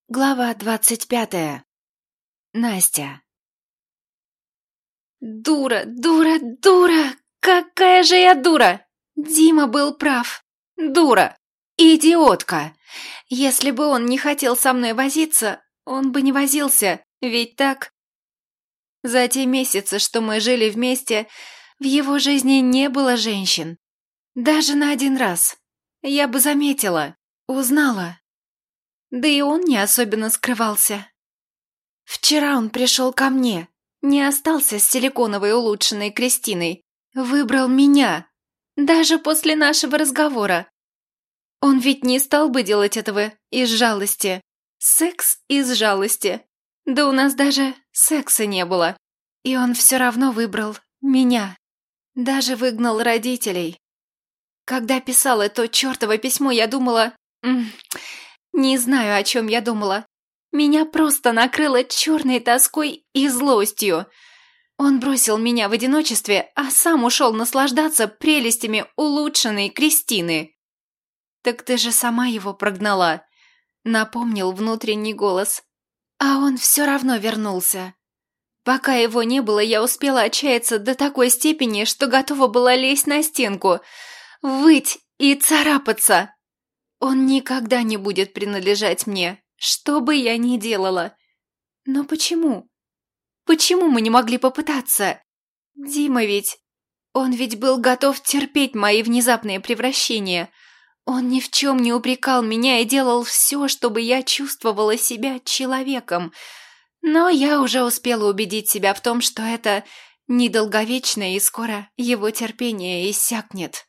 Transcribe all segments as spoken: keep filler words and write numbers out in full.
Глава двадцать пятая. Настя. Дура, дура, дура! Какая же я дура! Дима был прав. Дура! Идиотка! Если бы он не хотел со мной возиться, он бы не возился, ведь так? За те месяцы, что мы жили вместе, в его жизни не было женщин. Даже на один раз. Я бы заметила, узнала. Да и он не особенно скрывался. Вчера он пришел ко мне, не остался с силиконовой улучшенной Кристиной, выбрал меня, даже после нашего разговора. Он ведь не стал бы делать этого из жалости. Секс из жалости. Да у нас даже секса не было. И он все равно выбрал меня. Даже выгнал родителей. Когда писала то чертово письмо, я думала... М- Не знаю, о чем я думала. Меня просто накрыло черной тоской и злостью. Он бросил меня в одиночестве, а сам ушел наслаждаться прелестями улучшенной Кристины. «Так ты же сама его прогнала», — напомнил внутренний голос. А он все равно вернулся. Пока его не было, я успела отчаяться до такой степени, что готова была лезть на стенку, выть и царапаться. Он никогда не будет принадлежать мне, что бы я ни делала. Но почему? Почему мы не могли попытаться? Дима ведь... Он ведь был готов терпеть мои внезапные превращения. Он ни в чем не упрекал меня и делал все, чтобы я чувствовала себя человеком. Но я уже успела убедить себя в том, что это недолговечно и скоро его терпение иссякнет.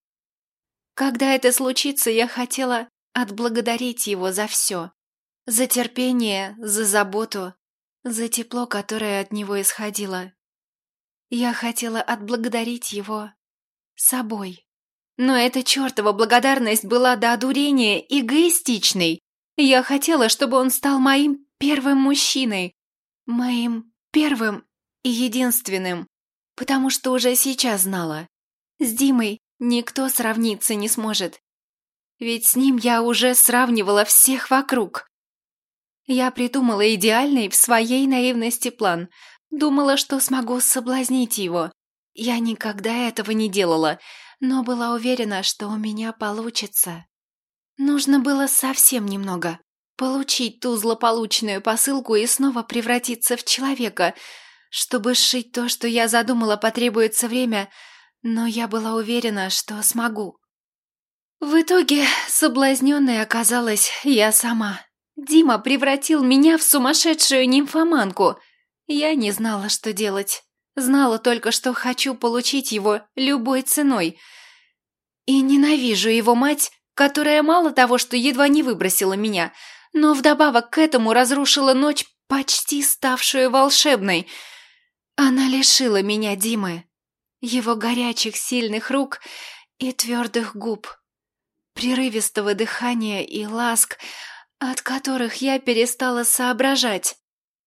Когда это случится, я хотела отблагодарить его за все. За терпение, за заботу, за тепло, которое от него исходило. Я хотела отблагодарить его собой. Но эта чертова благодарность была до одурения эгоистичной. Я хотела, чтобы он стал моим первым мужчиной. Моим первым и единственным. Потому что уже сейчас знала. С Димой никто сравниться не сможет. Ведь с ним я уже сравнивала всех вокруг. Я придумала идеальный в своей наивности план. Думала, что смогу соблазнить его. Я никогда этого не делала, но была уверена, что у меня получится. Нужно было совсем немного. Получить ту злополучную посылку и снова превратиться в человека. Чтобы сшить то, что я задумала, потребуется время, но я была уверена, что смогу. В итоге соблазненной оказалась я сама. Дима превратил меня в сумасшедшую нимфоманку. Я не знала, что делать. Знала только, что хочу получить его любой ценой. И ненавижу его мать, которая мало того, что едва не выбросила меня, но вдобавок к этому разрушила ночь, почти ставшую волшебной. Она лишила меня Димы, его горячих сильных рук и твердых губ, прерывистого дыхания и ласк, от которых я перестала соображать.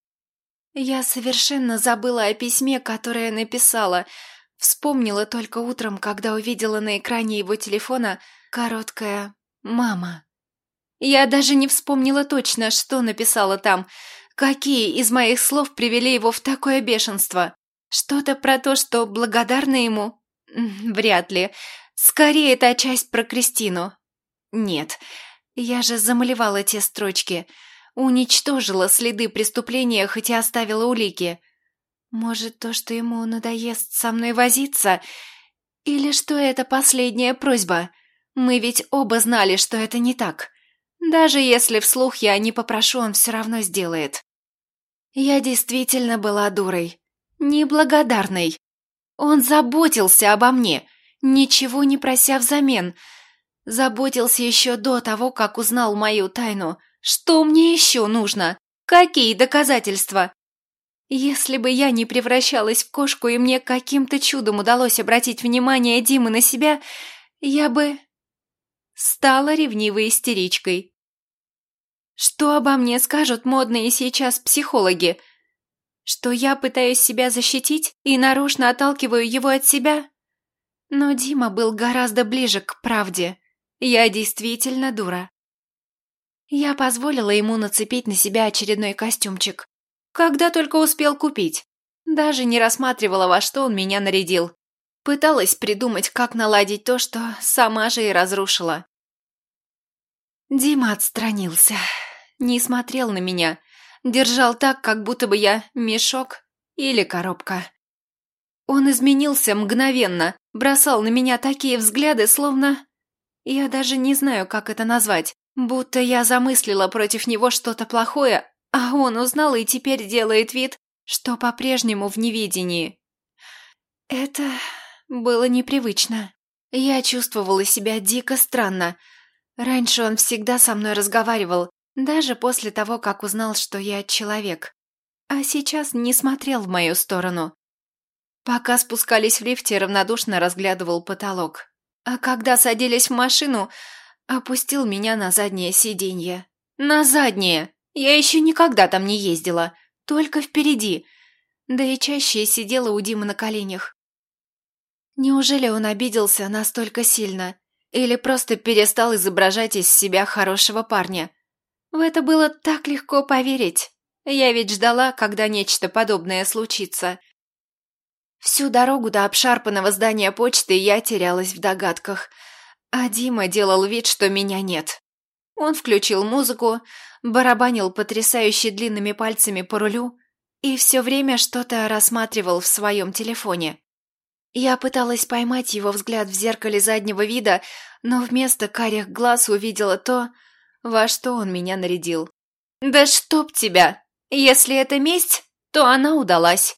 Я совершенно забыла о письме, которое написала, вспомнила только утром, когда увидела на экране его телефона короткое «Мама». Я даже не вспомнила точно, что написала там, какие из моих слов привели его в такое бешенство. Что-то про то, что благодарна ему? Вряд ли. Скорее, это часть про Кристину. Нет, я же замалевала те строчки, уничтожила следы преступления, хоть и оставила улики. Может, то, что ему надоест со мной возиться? Или что это последняя просьба? Мы ведь оба знали, что это не так. Даже если вслух я не попрошу, он все равно сделает. Я действительно была дурой. Неблагодарной. Он заботился обо мне, ничего не прося взамен. Заботился еще до того, как узнал мою тайну. Что мне еще нужно? Какие доказательства? Если бы я не превращалась в кошку и мне каким-то чудом удалось обратить внимание Димы на себя, я бы стала ревнивой истеричкой. Что обо мне скажут модные сейчас психологи? Что я пытаюсь себя защитить и нарочно отталкиваю его от себя? Но Дима был гораздо ближе к правде. Я действительно дура. Я позволила ему нацепить на себя очередной костюмчик. Когда только успел купить. Даже не рассматривала, во что он меня нарядил. Пыталась придумать, как наладить то, что сама же и разрушила. Дима отстранился. Не смотрел на меня. Держал так, как будто бы я мешок или коробка. Он изменился мгновенно, бросал на меня такие взгляды, словно... Я даже не знаю, как это назвать. Будто я замыслила против него что-то плохое, а он узнал и теперь делает вид, что по-прежнему в неведении. Это было непривычно. Я чувствовала себя дико странно. Раньше он всегда со мной разговаривал, даже после того, как узнал, что я человек. А сейчас не смотрел в мою сторону. Пока спускались в лифте, равнодушно разглядывал потолок. А когда садились в машину, опустил меня на заднее сиденье. На заднее! Я еще никогда там не ездила, только впереди. Да и чаще сидела у Димы на коленях. Неужели он обиделся настолько сильно? Или просто перестал изображать из себя хорошего парня? В это было так легко поверить. Я ведь ждала, когда нечто подобное случится. Всю дорогу до обшарпанного здания почты я терялась в догадках, а Дима делал вид, что меня нет. Он включил музыку, барабанил потрясающе длинными пальцами по рулю и все время что-то рассматривал в своем телефоне. Я пыталась поймать его взгляд в зеркале заднего вида, но вместо карих глаз увидела то, во что он меня нарядил. «Да чтоб тебя! Если это месть, то она удалась!»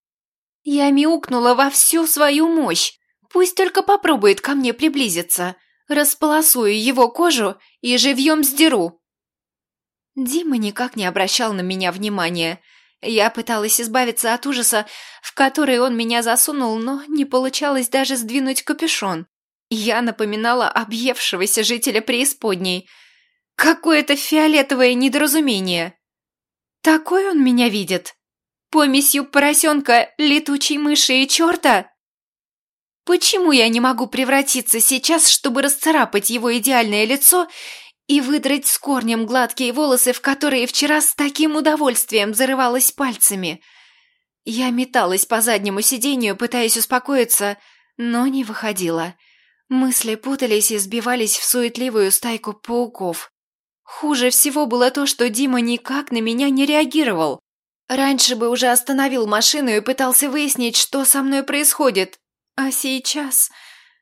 Я мяукнула во всю свою мощь. Пусть только попробует ко мне приблизиться. Располосую его кожу и живьем сдеру. Дима никак не обращал на меня внимания. Я пыталась избавиться от ужаса, в который он меня засунул, но не получалось даже сдвинуть капюшон. Я напоминала объевшегося жителя преисподней. Какое-то фиолетовое недоразумение. Такой он меня видит. Помесью поросенка, летучей мыши и черта? Почему я не могу превратиться сейчас, чтобы расцарапать его идеальное лицо и выдрать с корнем гладкие волосы, в которые вчера с таким удовольствием зарывалась пальцами? Я металась по заднему сиденью, пытаясь успокоиться, но не выходила. Мысли путались и сбивались в суетливую стайку пауков. Хуже всего было то, что Дима никак на меня не реагировал. Раньше бы уже остановил машину и пытался выяснить, что со мной происходит. А сейчас...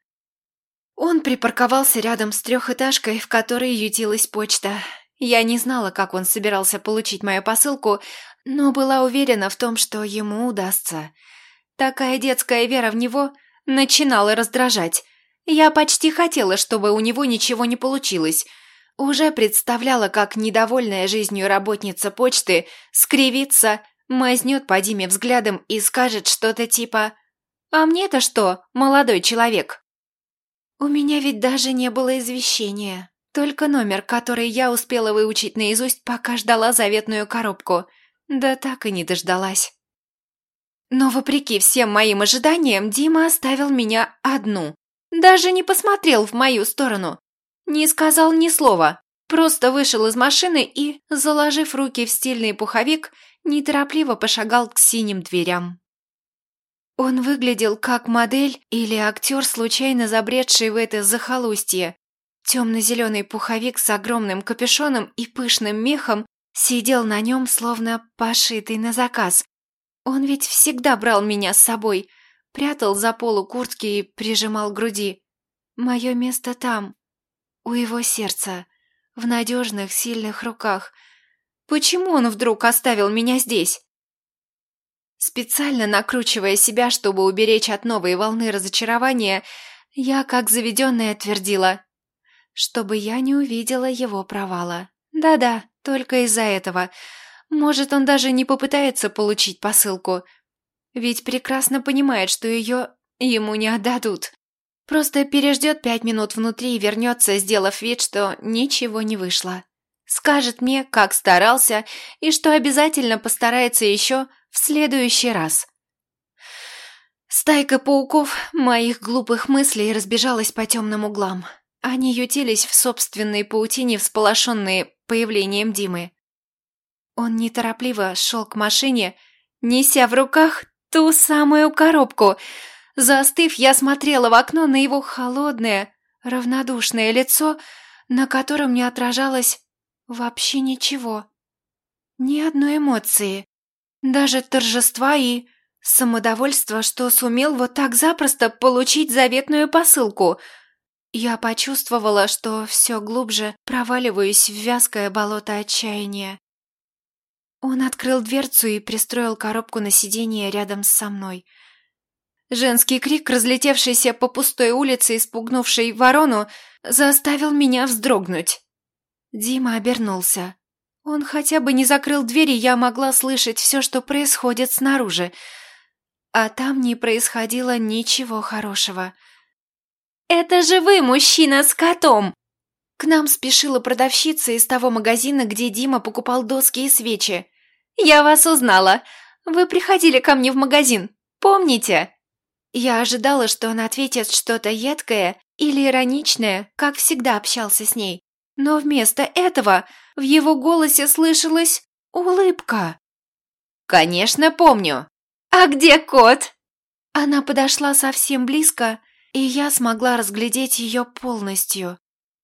Он припарковался рядом с трехэтажкой, в которой ютилась почта. Я не знала, как он собирался получить мою посылку, но была уверена в том, что ему удастся. Такая детская вера в него начинала раздражать. Я почти хотела, чтобы у него ничего не получилось. Уже представляла, как недовольная жизнью работница почты скривится, мазнет по Диме взглядом и скажет что-то типа «А мне-то что, молодой человек?» У меня ведь даже не было извещения, только номер, который я успела выучить наизусть, пока ждала заветную коробку. Да так и не дождалась. Но вопреки всем моим ожиданиям, Дима оставил меня одну. Даже не посмотрел в мою сторону. Не сказал ни слова, просто вышел из машины и, заложив руки в стильный пуховик, неторопливо пошагал к синим дверям. Он выглядел как модель или актер, случайно забредший в это захолустье. Темно-зеленый пуховик с огромным капюшоном и пышным мехом сидел на нем, словно пошитый на заказ. Он ведь всегда брал меня с собой, прятал за полу куртки и прижимал к груди. Мое место там, у его сердца, в надежных, сильных руках. Почему он вдруг оставил меня здесь? Специально накручивая себя, чтобы уберечь от новой волны разочарования, я, как заведенная, твердила, чтобы я не увидела его провала. Да-да, только из-за этого. Может, он даже не попытается получить посылку, ведь прекрасно понимает, что ее ему не отдадут. Просто переждет пять минут внутри и вернется, сделав вид, что ничего не вышло. Скажет мне, как старался, и что обязательно постарается еще в следующий раз. Стайка пауков моих глупых мыслей разбежалась по темным углам. Они ютились в собственной паутине, всполошенные появлением Димы. Он неторопливо шел к машине, неся в руках ту самую коробку. Застыв, я смотрела в окно на его холодное, равнодушное лицо, на котором не отражалось вообще ничего. Ни одной эмоции, даже торжества и самодовольства, что сумел вот так запросто получить заветную посылку. Я почувствовала, что все глубже проваливаюсь в вязкое болото отчаяния. Он открыл дверцу и пристроил коробку на сиденье рядом со мной. Женский крик, разлетевшийся по пустой улице, испугнувший ворону, заставил меня вздрогнуть. Дима обернулся. Он хотя бы не закрыл дверь, и я могла слышать все, что происходит снаружи. А там не происходило ничего хорошего. «Это же вы, мужчина с котом!» К нам спешила продавщица из того магазина, где Дима покупал доски и свечи. «Я вас узнала. Вы приходили ко мне в магазин. Помните?» Я ожидала, что он ответит что-то едкое или ироничное, как всегда общался с ней. Но вместо этого в его голосе слышалась улыбка. «Конечно, помню. А где кот?» Она подошла совсем близко, и я смогла разглядеть ее полностью.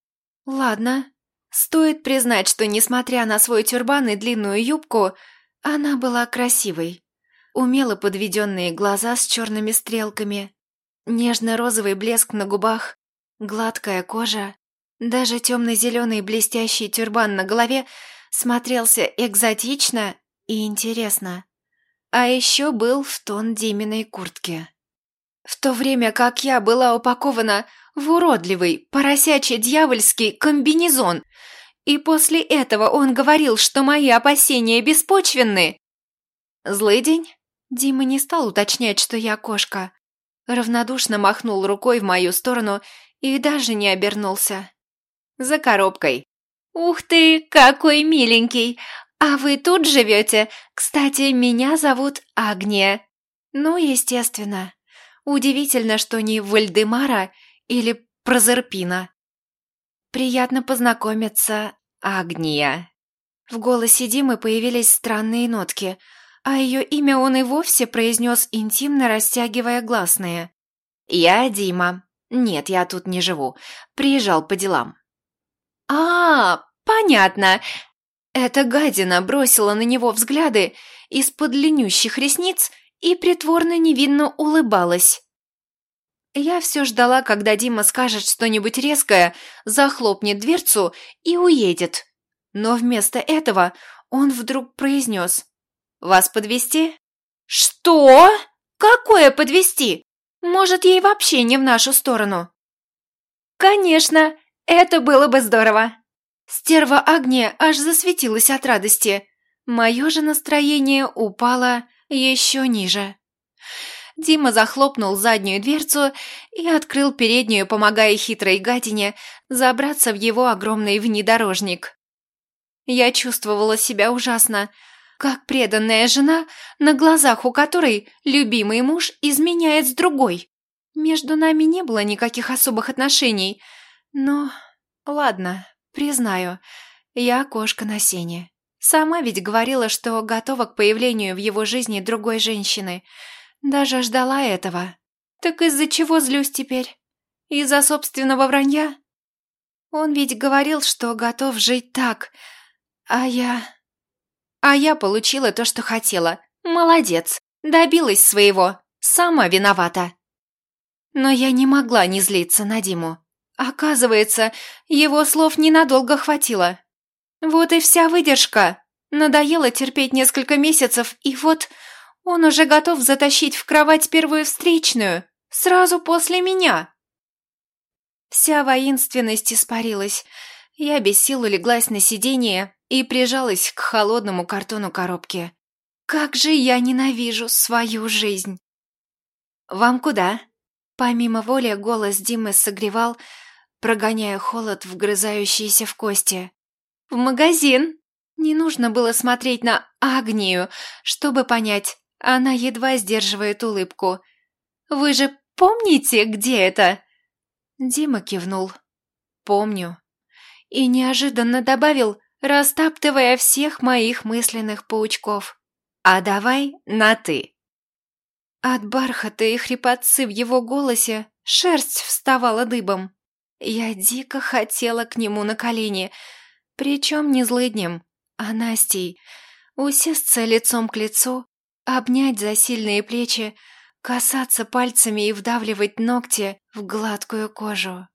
Ладно, стоит признать, что, несмотря на свой тюрбан и длинную юбку, она была красивой. Умело подведенные глаза с черными стрелками, нежно-розовый блеск на губах, гладкая кожа, даже темно-зеленый блестящий тюрбан на голове смотрелся экзотично и интересно. А еще был в тон Диминой куртки. В то время как я была упакована в уродливый, поросячий дьявольский комбинезон, и после этого он говорил, что мои опасения беспочвенны. Злый день? Дима не стал уточнять, что я кошка. Равнодушно махнул рукой в мою сторону и даже не обернулся. За коробкой. «Ух ты, какой миленький! А вы тут живете? Кстати, меня зовут Агния». Ну, естественно. Удивительно, что не Вальдемара или Прозерпина. «Приятно познакомиться, Агния». В голосе Димы появились странные нотки, а ее имя он и вовсе произнес, интимно растягивая гласные. «Я Дима. Нет, я тут не живу. Приезжал по делам». «А, понятно». Эта гадина бросила на него взгляды из-под длиннющих ресниц и притворно невинно улыбалась. Я все ждала, когда Дима скажет что-нибудь резкое, захлопнет дверцу и уедет. Но вместо этого он вдруг произнес: «Вас подвезти?» «Что? Какое подвезти? Может, ей вообще не в нашу сторону?» «Конечно, это было бы здорово!» Стерва Агния аж засветилась от радости. Мое же настроение упало еще ниже. Дима захлопнул заднюю дверцу и открыл переднюю, помогая хитрой гадине забраться в его огромный внедорожник. Я чувствовала себя ужасно, как преданная жена, на глазах у которой любимый муж изменяет с другой. Между нами не было никаких особых отношений, но... Ладно, признаю, я кошка на сене. Сама ведь говорила, что готова к появлению в его жизни другой женщины. Даже ждала этого. Так из-за чего злюсь теперь? Из-за собственного вранья? Он ведь говорил, что готов жить так, а я... А я получила то, что хотела. Молодец, добилась своего, сама виновата. Но я не могла не злиться на Диму. Оказывается, его слов ненадолго хватило. Вот и вся выдержка. Надоело терпеть несколько месяцев, и вот он уже готов затащить в кровать первую встречную, сразу после меня. Вся воинственность испарилась. Я без сил улеглась на сиденье и прижалась к холодному картону коробки. Как же я ненавижу свою жизнь! «Вам куда?» Помимо воли голос Димы согревал, прогоняя холод, вгрызающийся в кости. «В магазин!» Не нужно было смотреть на Агнию, чтобы понять, она едва сдерживает улыбку. «Вы же помните, где это?» Дима кивнул. «Помню». И неожиданно добавил, растаптывая всех моих мысленных паучков. «А давай на «ты». От бархата и хрипотцы в его голосе шерсть вставала дыбом. Я дико хотела к нему на колени, причем не злыднем, а Настей, усесться лицом к лицу, обнять за сильные плечи, касаться пальцами и вдавливать ногти в гладкую кожу.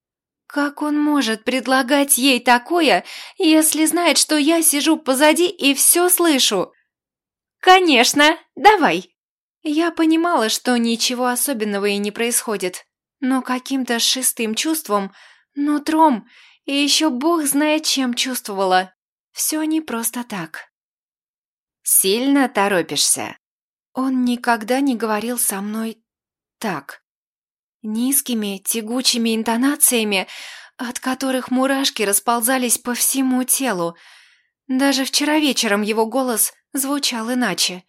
Как он может предлагать ей такое, если знает, что я сижу позади и все слышу? «Конечно, давай!» Я понимала, что ничего особенного и не происходит, но каким-то шестым чувством, нутром и еще бог знает чем чувствовала. Все не просто так. «Сильно торопишься?» Он никогда не говорил со мной так. Низкими, тягучими интонациями, от которых мурашки расползались по всему телу. Даже вчера вечером его голос звучал иначе.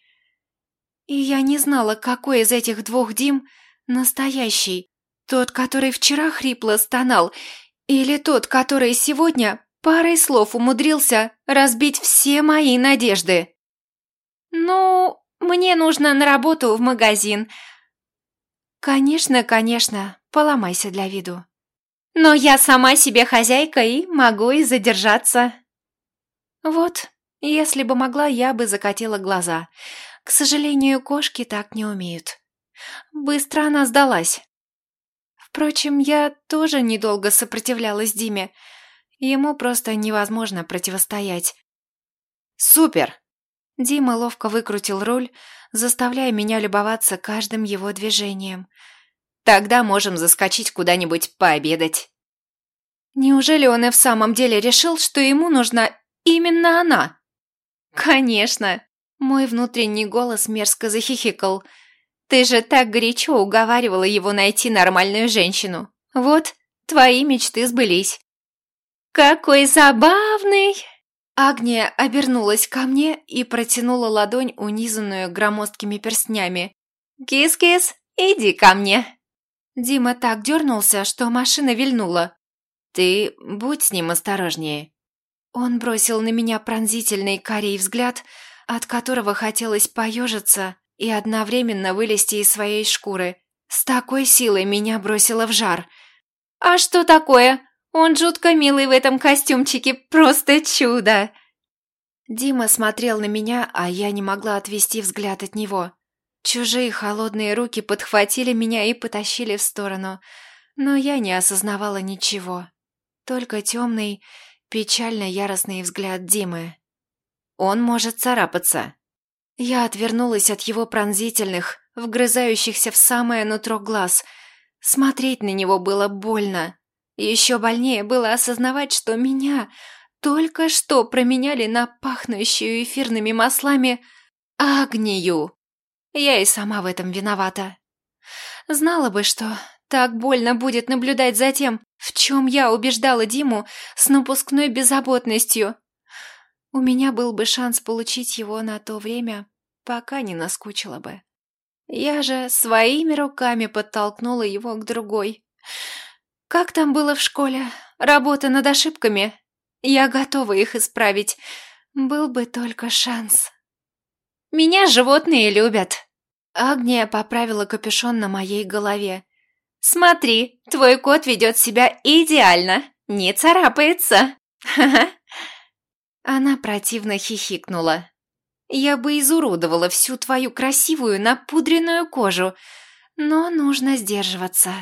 И я не знала, какой из этих двух Дим настоящий. Тот, который вчера хрипло стонал, или тот, который сегодня парой слов умудрился разбить все мои надежды. «Ну, мне нужно на работу в магазин». «Конечно, конечно, поломайся для виду». «Но я сама себе хозяйка и могу и задержаться». Вот, если бы могла, я бы закатила глаза. К сожалению, кошки так не умеют. Быстро она сдалась. Впрочем, я тоже недолго сопротивлялась Диме. Ему просто невозможно противостоять. «Супер!» Дима ловко выкрутил руль, заставляя меня любоваться каждым его движением. «Тогда можем заскочить куда-нибудь пообедать». Неужели он и в самом деле решил, что ему нужна именно она? «Конечно!» Мой внутренний голос мерзко захихикал. «Ты же так горячо уговаривала его найти нормальную женщину. Вот, твои мечты сбылись». «Какой забавный!» Агния обернулась ко мне и протянула ладонь, унизанную громоздкими перстнями. «Кис-кис, иди ко мне!» Дима так дернулся, что машина вильнула. «Ты будь с ним осторожнее». Он бросил на меня пронзительный карий взгляд, от которого хотелось поежиться и одновременно вылезти из своей шкуры. С такой силой меня бросило в жар. «А что такое? Он жутко милый в этом костюмчике, просто чудо!» Дима смотрел на меня, а я не могла отвести взгляд от него. Чужие холодные руки подхватили меня и потащили в сторону, но я не осознавала ничего. Только темный, печально яростный взгляд Димы. Он может царапаться. Я отвернулась от его пронзительных, вгрызающихся в самое нутро глаз. Смотреть на него было больно. Еще больнее было осознавать, что меня только что променяли на пахнущую эфирными маслами Агнию. Я и сама в этом виновата. Знала бы, что так больно будет наблюдать за тем, в чем я убеждала Диму с напускной беззаботностью. У меня был бы шанс получить его на то время, пока не наскучило бы. Я же своими руками подтолкнула его к другой. Как там было в школе? Работа над ошибками? Я готова их исправить. Был бы только шанс. Меня животные любят. Агния поправила капюшон на моей голове. Смотри, твой кот ведет себя идеально, не царапается. Ха-ха. Она противно хихикнула. «Я бы изуродовала всю твою красивую напудренную кожу, но нужно сдерживаться».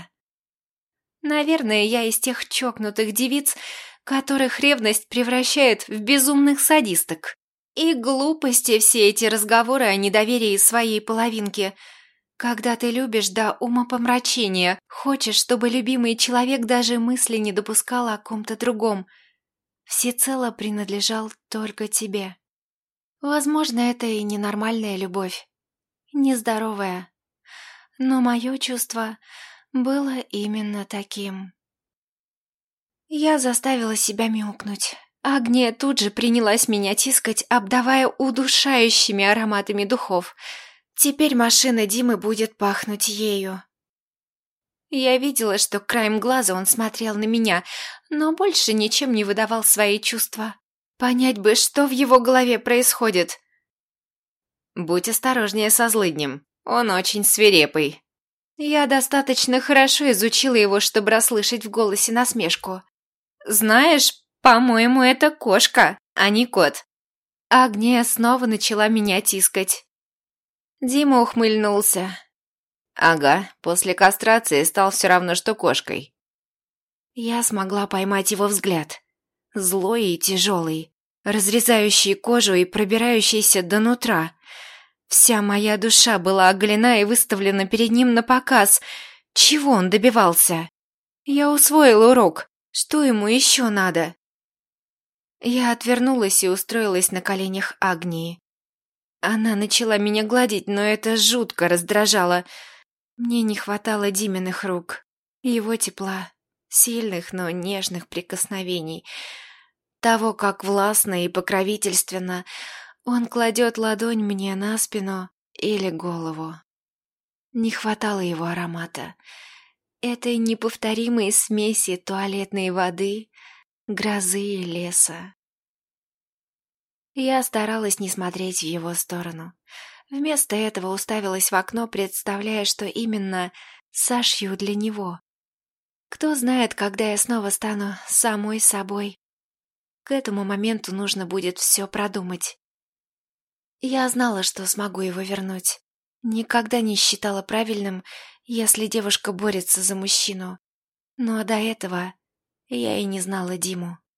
Наверное, я из тех чокнутых девиц, которых ревность превращает в безумных садисток. И глупости все эти разговоры о недоверии своей половинки. Когда ты любишь до умопомрачения, хочешь, чтобы любимый человек даже мысли не допускал о ком-то другом. Всецело принадлежал только тебе. Возможно, это и ненормальная любовь, нездоровая. Но мое чувство было именно таким. Я заставила себя мяукнуть. Агния тут же принялась меня тискать, обдавая удушающими ароматами духов. Теперь машина Димы будет пахнуть ею. Я видела, что краем глаза он смотрел на меня, но больше ничем не выдавал свои чувства. Понять бы, что в его голове происходит. Будь осторожнее со злыднем, он очень свирепый. Я достаточно хорошо изучила его, чтобы расслышать в голосе насмешку. Знаешь, по-моему, это кошка, а не кот. Агния снова начала меня тискать. Дима ухмыльнулся. Ага, после кастрации стал все равно, что кошкой. Я смогла поймать его взгляд. Злой и тяжелый, разрезающий кожу и пробирающийся до нутра. Вся моя душа была оголена и выставлена перед ним на показ. Чего он добивался? Я усвоила урок. Что ему еще надо? Я отвернулась и устроилась на коленях Агнии. Она начала меня гладить, но это жутко раздражало. Мне не хватало Диминых рук, его тепла, сильных, но нежных прикосновений, того, как властно и покровительственно он кладет ладонь мне на спину или голову. Не хватало его аромата, этой неповторимой смеси туалетной воды, грозы и леса. Я старалась не смотреть в его сторону. Вместо этого уставилась в окно, представляя, что именно сошью для него. Кто знает, когда я снова стану самой собой. К этому моменту нужно будет все продумать. Я знала, что смогу его вернуть. Никогда не считала правильным, если девушка борется за мужчину. Но до этого я и не знала Диму.